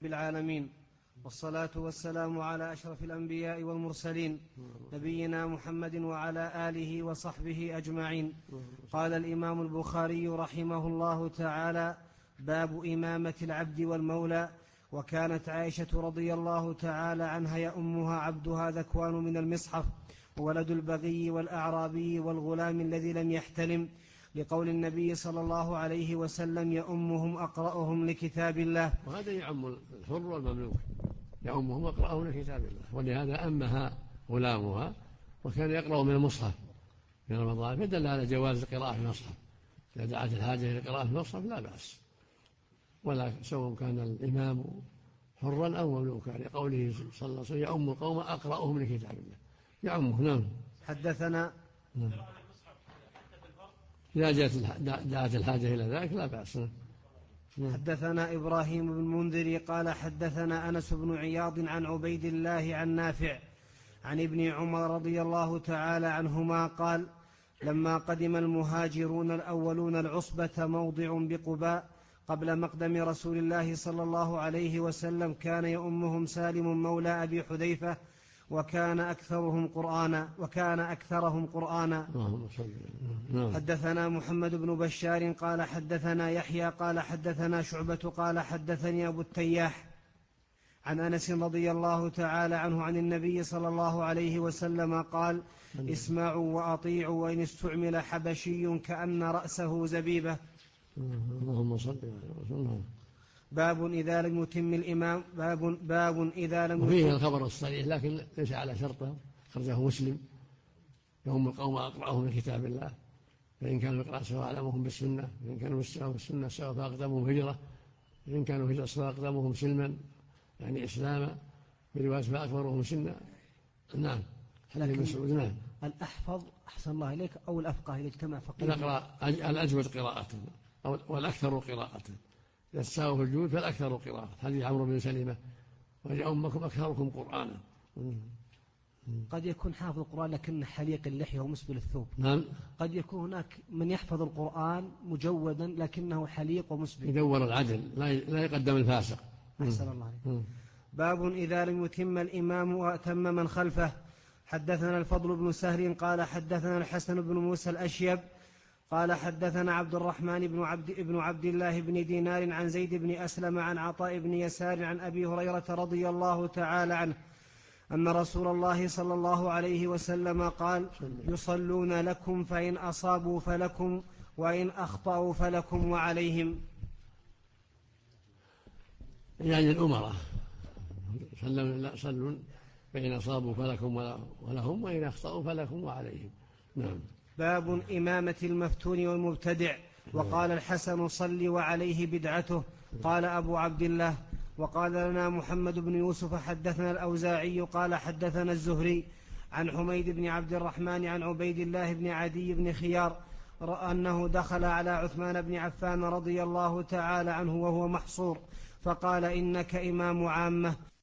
بالعالمين، والصلاة والسلام على أشرف الأنبياء والمرسلين نبينا محمد وعلى آله وصحبه أجمعين. قال الإمام البخاري رحمه الله تعالى: باب إمامة العبد والمولى. وكانت عائشة رضي الله تعالى عنها يؤمها عبدها ذكوان من المصحف، وولد البغي والأعرابي والغلام الذي لم يحتلم، لقول النبي صلى الله عليه وسلم: يؤمهم أقرأهم لكتاب الله. وهذا يعم الحر والمملوك، يؤمهم أقرأهم لكتاب الله، ولهذا أمها غلامها وكان يقرأ من المصحف في رمضان، فدل على جواز القراءة في المصحف. إذا دعت الحاجة إلى القراءة في المصحف لا بأس، ولا سواء كان الإمام حرا أو مملوكا، لقوله صلى الله عليه وسلم: يؤم القوم أقرأهم لكتاب الله، يعمه. نعم. حدثنا إذا دعت الحاجة إلى ذلك لا بأس. حدثنا إبراهيم بن المنذر قال حدثنا أنس بن عياض عن عبيد الله عن نافع عن ابن عمر رضي الله تعالى عنهما قال: لما قدم المهاجرون الأولون العصبة موضع بقباء قبل مقدم رسول الله صلى الله عليه وسلم، كان يؤمهم سالم مولى أبي حذيفة، وكان أكثرهم قرآنا. حدثنا محمد بن بشار قال حدثنا يحيى قال حدثنا شعبة قال حدثني أبو التياح عن أنس رضي الله تعالى عنه عن النبي صلى الله عليه وسلم قال: اسمعوا وأطيعوا، وإن استعمل حبشي كأن رأسه زبيبة. اللهم صل على رسول الله. باب إذا لم يتم الإمام باب إذا لم وفيه الخبر الصريح لكن ليس على شرطه، خرجه مسلم: يوم القوم أقرأهم من كتاب الله، فإن كانوا يقرأ سواء أعلمهم بالسنة، فإن كانوا بالسنة سواء فأقدمهم هجرة، فإن كانوا هجرة سواء أقدمهم سلما يعني إسلاما، برواية فأكبرهم سنا. نعم. نعم. الأحفظ أحسن الله إليك أو الأفقه إذا اجتمع فقيه؟ الأجود قراءة والأكثر قراءة، إذا تساووا في الجود فالأكثر قراءة. حديث عمرو بن سلمة: ويؤمكم أكثركم قرآنا. قد يكون حافظ القرآن لكن حليق اللحية ومسبل الثوب. نعم. قد يكون هناك من يحفظ القرآن مجودا لكنه حليق ومسبل. يدور العدل، لا يقدم الفاسق. أحسن الله عليك. باب إذا لم يتم الإمام وأتم من خلفه. حدثنا الفضل بن سهل قال حدثنا الحسن بن موسى الأشيب قال حدثنا عبد الرحمن بن عبد الله بن دينار عن زيد بن أسلم عن عطاء بن يسار عن أبي هريرة رضي الله تعالى عنه أن رسول الله صلى الله عليه وسلم قال: يصلون لكم فإن أصابوا فلكم وإن أخطأوا فلكم وعليهم. يعني الأمراء صلوا فإن أصابوا فلكم ولهم، وإن أخطأوا فلكم وعليهم. نعم. باب إمامة المفتون والمبتدع. وقال الحسن: صل وعليه بدعته. قال أبو عبد الله: وقال لنا محمد بن يوسف حدثنا الأوزاعي قال حدثنا الزهري عن حميد بن عبد الرحمن عن عبيد الله بن عدي بن خيار أنه دخل على عثمان بن عفان رضي الله تعالى عنه وهو محصور، فقال: إنك إمام عامة،